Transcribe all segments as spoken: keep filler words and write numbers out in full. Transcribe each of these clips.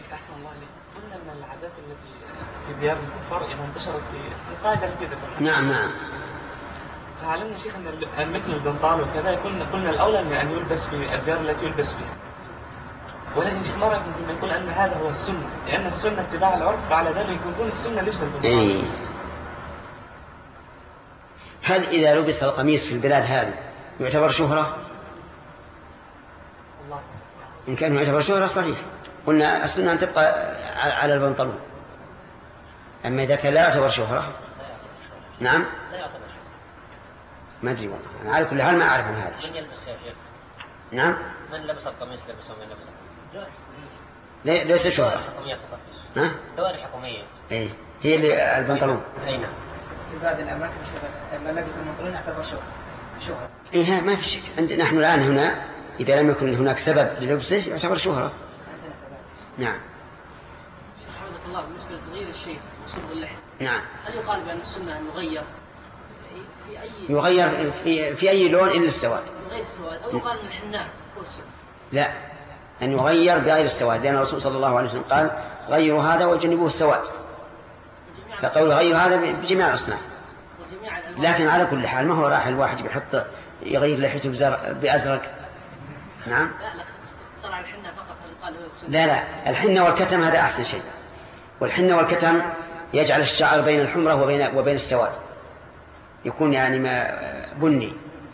أحسن الله عليك. قلنا من العادات التي في ديار الكفار إذا انتشرت في القاعدة التي ذكرناها. نعم نعم. فعلمنا شيخ أن مثل البنطال وكذا يكون قلنا الأولى أن يلبس في الديار التي يلبس فيها. ولكن شيخ مرة كنا نقول أن هذا هو السنة، لأن السنة اتباع العرف، فعلى ذلك يكون السنة لبس البنطال. إيه. هل إذا لبس القميص في البلاد هذه يعتبر شهرة؟ الله. إن كان يعتبر شهرة صحيح، قلنا السنة أن تبقى على البنطلون. أما إذا كان لا يعتبر شهرة، نعم لا يعتبر شهرة. ما أدري والله، أنا على كل حال ما أعرف عن هذا. من يلبس يا شيخ؟ نعم. من لبس القميص لبسه ومن لبسه؟ لي... ليس شهرة. دوائر حكومية فقط. ها؟ دوائر حكومية. إيه هي اللي البنطلون. أي نعم. في بعض الأماكن لما لبس البنطلون يعتبر شهرة. شهرة. إيه ما في شك. عندنا نحن الآن هنا إذا لم يكن هناك سبب للبسه يعتبر شهرة. نعم. شيخ حفظك الله، بالنسبة لتغيير الشيء وصبغ اللحية. نعم. هل يقال بأن السنة أن يغير في أي يغير في في أي لون إلا السواد. غير السواد، أو يقال أن الحناء هو السنة؟ لا، أن يغير بغير السواد، لأن الرسول صلى الله عليه وسلم قال غيروا هذا وجنبوه السواد، فقول غير هذا بجميع الأصناف. لكن على كل حال ما هو راح الواحد بيحط يغير لحيته بأزرق. نعم. لا لا اقتصر على الحنة فقط، هل يقال هو السنة؟ لا لا، الحنة والكتم هذا أحسن شيء، والحنة والكتم يجعل الشعر بين الحمرة وبين وبين السواد، يكون يعني ما بني.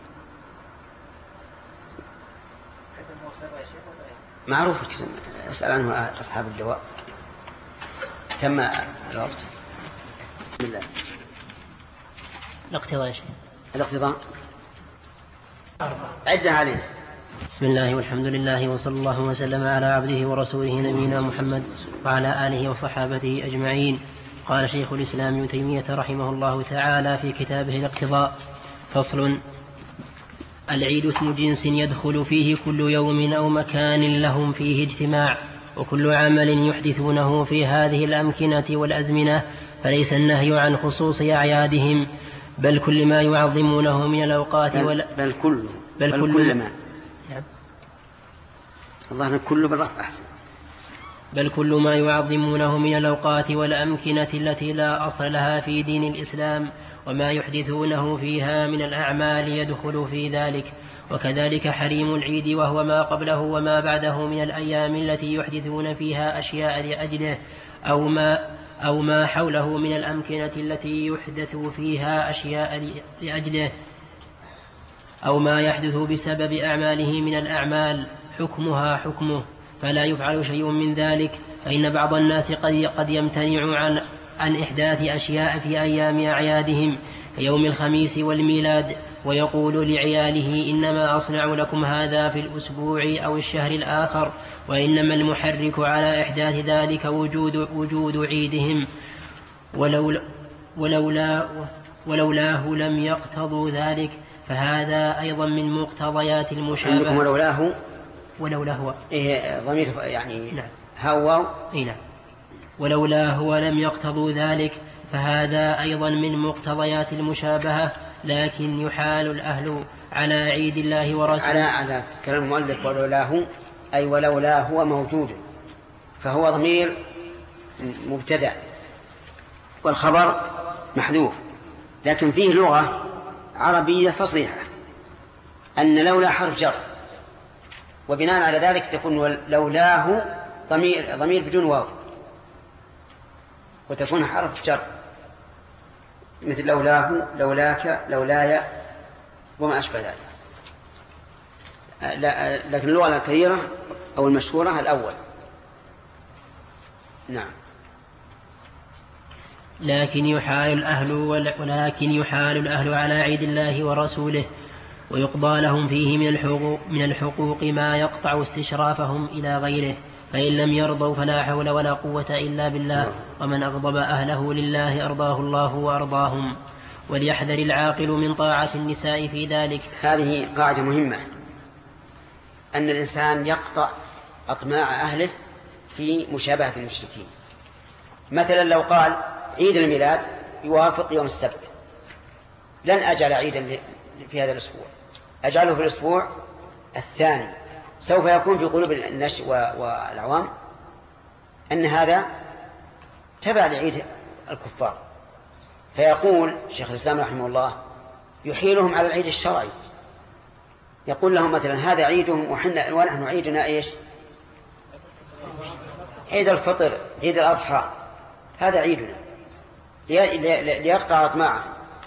معروف الكتم، اسأل عنه أصحاب اللواء. تم الوقت. بسم الله. الاقتضاء يا شيخ. الاقتضاء عدها علينا. بسم الله والحمد لله وصلى الله وسلم على عبده ورسوله نبينا محمد وعلى آله وصحابته أجمعين. قال شيخ الإسلام ابن تيمية رحمه الله تعالى في كتابه الاقتضاء: فصل: العيد اسم جنس يدخل فيه كل يوم أو مكان لهم فيه اجتماع، وكل عمل يحدثونه في هذه الأمكنة والأزمنة، فليس النهي عن خصوص أعيادهم، بل كل ما يعظمونه من الأوقات بل, ولا بل كل بل, بل كل, كل ما نعم. الله كل بالرفع أحسن. بل كل ما يعظمونه من الأوقات والأمكنة التي لا أصل لها في دين الإسلام، وما يحدثونه فيها من الأعمال يدخل في ذلك. وكذلك حريم العيد وهو ما قبله وما بعده من الأيام التي يحدثون فيها أشياء لأجله، أو ما أو ما حوله من الأمكنة التي يحدث فيها أشياء لأجله، أو ما يحدث بسبب أعماله من الأعمال حكمها حكمه، فلا يفعل شيء من ذلك. فإن بعض الناس قد قد يمتنع عن عن إحداث أشياء في أيام أعيادهم كيوم الخميس والميلاد، ويقول لعياله: إنما أصنع لكم هذا في الأسبوع أو الشهر الآخر، وإنما المحرك على إحداث ذلك وجود, وجود عيدهم، ولولا ولولا ولولاه لم يقتضوا ذلك، فهذا أيضا من مقتضيات المشابهة. عندكم ولولاه ولولا هو إيه ضمير يعني نعم. هو إيه نعم. ولولا هو لم يقتضوا ذلك، فهذا أيضا من مقتضيات المشابهة. لكن يحال الأهل على عيد الله ورسوله على على كلام المؤلف ولولاه أي ولولا هو موجود، فهو ضمير مبتدأ والخبر محذوف، لكن فيه لغة عربية فصيحة أن لولا حرف جر، وبناء على ذلك تكون لولاه ضمير ضمير بدون واو، وتكون حرف جر مثل لولاه لولاك لولاي وما أشبه ذلك. لكن اللغة الكثيرة أو المشهورة الأول. نعم. لكن يحال الأهل ولكن يحال الأهل على عيد الله ورسوله، ويقضى لهم فيه من الحقوق, من الحقوق ما يقطع استشرافهم إلى غيره، فإن لم يرضوا فلا حول ولا قوة إلا بالله، ومن أغضب أهله لله أرضاه الله وأرضاهم. وليحذر العاقل من طاعة النساء في ذلك. هذه قاعدة مهمة، أن الإنسان يقطع أطماع أهله في مشابهة المشركين. مثلا لو قال عيد الميلاد يوافق يوم السبت، لن أجعل عيدا في هذا الأسبوع، أجعله في الأسبوع الثاني، سوف يكون في قلوب الناس والعوام أن هذا تبع لعيد الكفار، فيقول شيخ الإسلام رحمه الله يحيلهم على العيد الشرعي، يقول لهم مثلا هذا عيدهم وحنا ونحن عيدنا إيش؟ عيد الفطر، عيد الأضحى، هذا عيدنا، ليقطع أطماعه.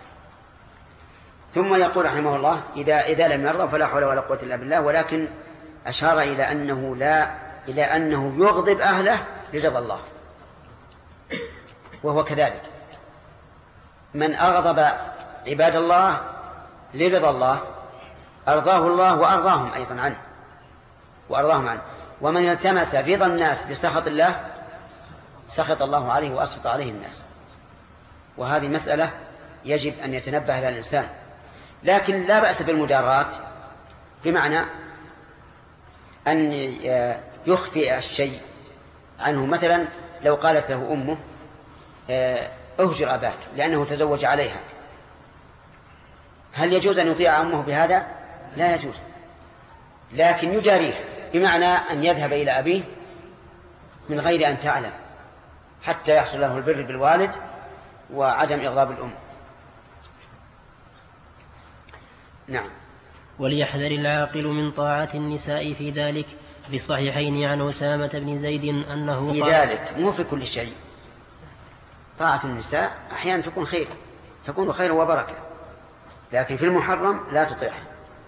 ثم يقول رحمه الله إذا, إذا لم يرضى فلا حول ولا قوة إلا بالله، ولكن أشار إلى أنه, لا إلى أنه يغضب أهله لرضا الله، وهو كذلك. من أغضب عباد الله لرضا الله أرضاه الله وأرضاهم أيضا عنه وأرضاهم عنه. ومن التمس رضا الناس بسخط الله سخط الله عليه وأسخط عليه الناس. وهذه مسألة يجب أن يتنبه لها الإنسان، لكن لا بأس بالمداراة، بمعنى أن يخفي الشيء عنه. مثلا لو قالت له أمه أهجر أباك لأنه تزوج عليها، هل يجوز أن يطيع أمه بهذا؟ لا يجوز، لكن يجاريه، بمعنى أن يذهب إلى أبيه من غير أن تعلم حتى يحصل له البر بالوالد وعدم إغضاب الأم. نعم. وليحذر العاقل من طاعة النساء في ذلك. في الصحيحين عن أسامة بن زيد أنه في قال ذلك، مو في كل شيء. طاعة النساء أحيانا تكون خير، تكون خير وبركة، لكن في المحرم لا تطيعها.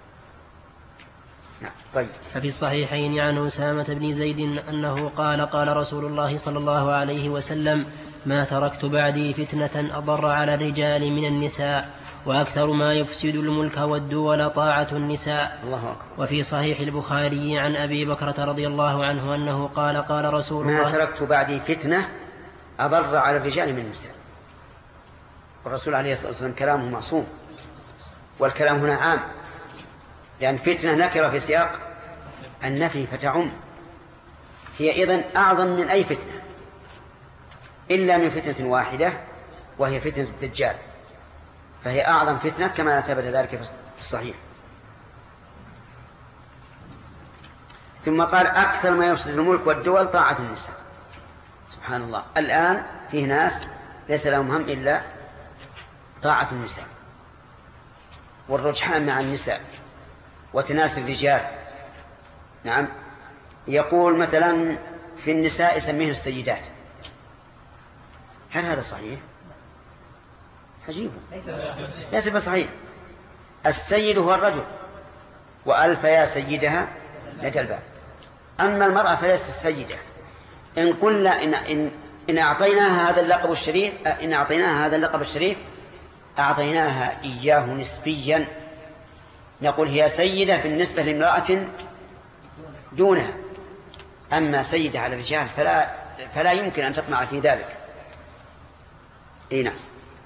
نعم. طيب. ففي الصحيحين عن أسامة بن زيد أنه قال قال رسول الله صلى الله عليه وسلم ما تركت بعدي فتنة أضر على الرجال من النساء وأكثر ما يفسد الملك والدول طاعة النساء. الله أكبر. وفي صحيح البخاري عن أبي بكرة رضي الله عنه أنه قال قال رسول الله ما تركت بعدي فتنة أضر على الرجال من النساء. والرسول عليه الصلاة والسلام كلامه معصوم، والكلام هنا عام، لأن فتنة نكرة في سياق النفي فتعم، هي إذن أعظم من أي فتنة إلا من فتنة واحدة وهي فتنة الدجال، فهي أعظم فتنة كما ثبت ذلك في الصحيح. ثم قال أكثر ما يفسد الملك والدول طاعة النساء. سبحان الله، الآن فيه ناس ليس لهم هم إلا طاعة النساء والرجحان مع النساء وتناسل الرجال. نعم. يقول مثلا في النساء يسميهن السيدات، هل هذا صحيح؟ عجيب، ليس بصحيح. السيد هو الرجل، وألف يا سيدها لدى الباب. أما المرأة فليست السيدة. إن قلنا إن, إن, إن أعطيناها هذا اللقب الشريف إن أعطيناها هذا اللقب الشريف أعطيناها إياه نسبيا، نقول هي سيدة بالنسبة لامرأة دونها، أما سيدة على الرجال فلا, فلا يمكن أن تطمع في ذلك. إيه نعم.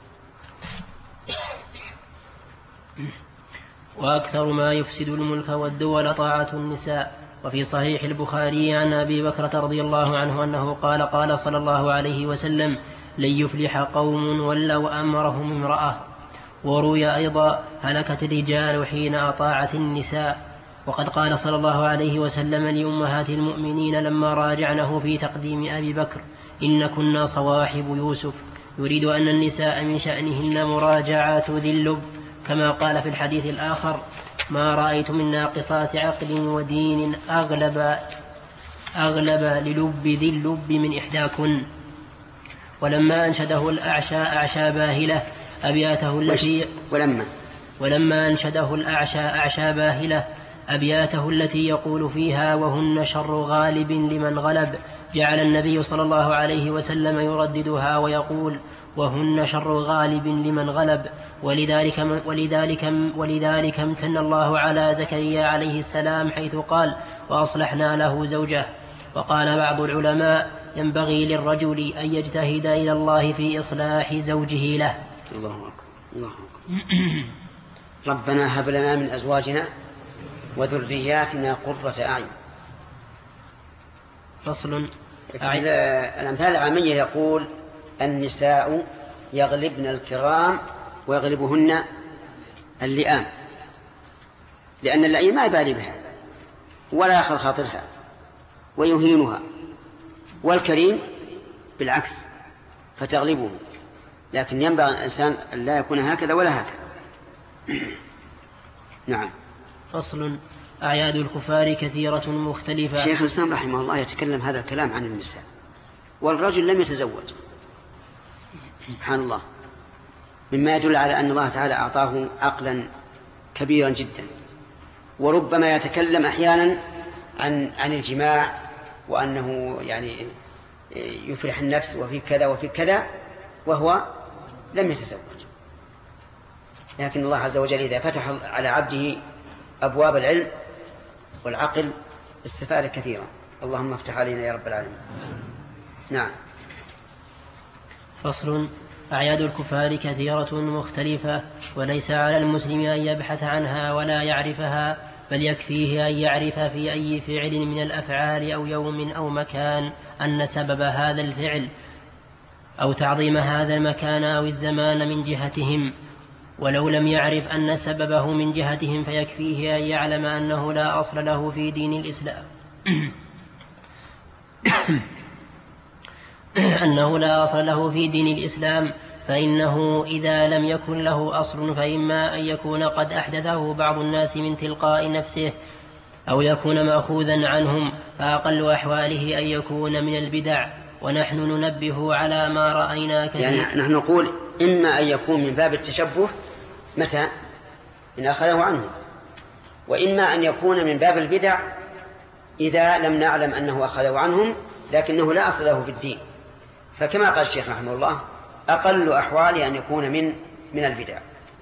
وأكثر ما يفسد الملك والدول طاعة النساء. وفي صحيح البخاري عن أبي بكرة رضي الله عنه أنه قال قال صلى الله عليه وسلم لن يفلح قوم ولوا أمرهم امرأة. وروي أيضا هلكت الرجال حين أطاعت النساء. وقد قال صلى الله عليه وسلم لأمهات المؤمنين لما راجعنه في تقديم أبي بكر إن كنا صواحب يوسف، يريد أن النساء من شأنهن مراجعات ذي اللب، كما قال في الحديث الآخر ما رأيت من ناقصات عقل ودين أغلب, أغلب للب ذي اللب من إحداكن. ولما أنشده الأعشى أعشى باهلة أبياته التي ولما ولما أنشده الأعشى أعشى باهلة أبياته التي يقول فيها وهن شر غالب لمن غلب، جعل النبي صلى الله عليه وسلم يرددها ويقول وهن شر غالب لمن غلب. ولذلك, ولذلك, ولذلك امتن الله على زكريا عليه السلام حيث قال وأصلحنا له زوجه. وقال بعض العلماء ينبغي للرجل أن يجتهد إلى الله في إصلاح زوجه له. الله أكبر. الله أكبر. ربنا هب لنا من أزواجنا وذرياتنا قرة أعين. فصل. الأمثال العامية يقول النساء يغلبن الكرام ويغلبهن اللئام، لأن اللئيم ما يبالي بها ولا يأخذ خاطرها ويهينها، والكريم بالعكس فتغلبه، لكن ينبغي الإنسان أن لا يكون هكذا ولا هكذا. نعم. فصل. أعياد الكفار كثيرة مختلفة. شيخ الإسلام رحمه الله يتكلم هذا الكلام عن النساء، والرجل لم يتزوج، سبحان الله، مما يدل على أن الله تعالى أعطاه عقلا كبيرا جدا، وربما يتكلم أحيانا عن عن الجماع وأنه يعني يفرح النفس وفي كذا وفي كذا وهو لم يتزوج. لكن الله عز وجل إذا فتح على عبده أبواب العلم والعقل استفاد كثيرا. اللهم افتح علينا يا رب العالمين. نعم. فصل. أعياد الكفار كثيرة مختلفة، وليس على المسلم أن يبحث عنها ولا يعرفها، بل يكفيه أن يعرف في أي فعل من الأفعال أو يوم أو مكان أن سبب هذا الفعل أو تعظيم هذا المكان أو الزمان من جهتهم، ولو لم يعرف أن سببه من جهتهم فيكفيه أن يعلم أنه لا أصل له في دين الإسلام أنه لا أصل له في دين الإسلام، فإنه إذا لم يكن له أصل فإما أن يكون قد أحدثه بعض الناس من تلقاء نفسه أو يكون مأخوذا عنهم، فأقل أحواله أن يكون من البدع، ونحن ننبه على ما رأينا كثير. يعني نحن نقول إما أن يكون من باب التشبه متى إن أخذه عنه، وإما أن يكون من باب البدع إذا لم نعلم أنه أخذه عنهم لكنه لا أصل له في الدين. فكما قال الشيخ رحمه الله أقل أحواله أن يكون من من البدع.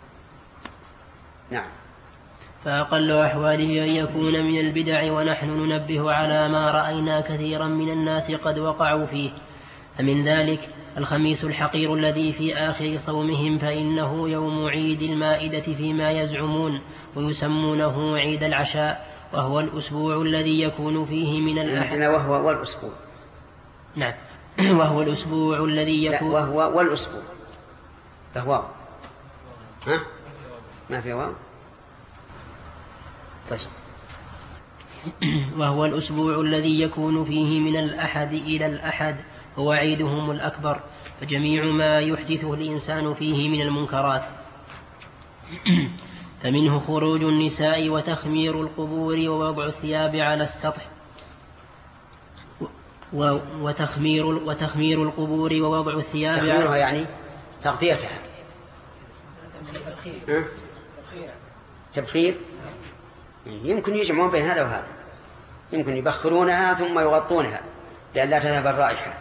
نعم. فأقل أحواله أن يكون من البدع، ونحن ننبه على ما رأينا كثيرا من الناس قد وقعوا فيه. فمن ذلك الخميس الحقير الذي في آخر صومهم، فإنه يوم عيد المائدة فيما يزعمون، ويسمونه عيد العشاء، وهو الأسبوع الذي يكون فيه من الأحد. وهو والأسبوع. نعم. وهو الأسبوع الذي يكون. لا، وهو والأسبوع. فهو ها ما في واو. طيب. وهو الأسبوع الذي يكون فيه من الأحد إلى الأحد، هو عيدهم الأكبر، فجميع ما يحدثه الإنسان فيه من المنكرات، فمنه خروج النساء وتخمير القبور ووضع الثياب على السطح وتخمير وتخمير القبور ووضع الثياب تخميرها يعني تغطيتها. أه؟ تبخير. يمكن يجمعون بين هذا وهذا، يمكن يبخرونها ثم يغطونها لأن لا تذهب الرائحة.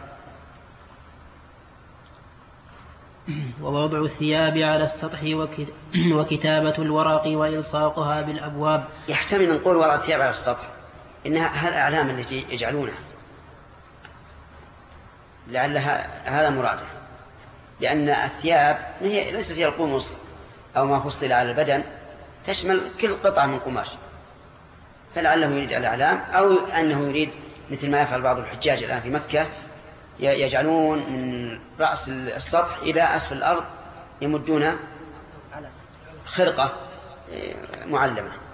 ووضع الثياب على السطح وكتابة الورق وإلصاقها بالأبواب. يحتمل نقول وضع الثياب على السطح إنها هالأعلام التي يجعلونها، لعلها هذا مراده، لأن الثياب هي ليست هي القمص أو ما فصل على البدن، تشمل كل قطعة من قماش، فلعله يريد الأعلام، أو أنه يريد مثل ما يفعل بعض الحجاج الآن في مكة، يجعلون من رأس السطح إلى أسفل الأرض يمدون خرقة معلمة.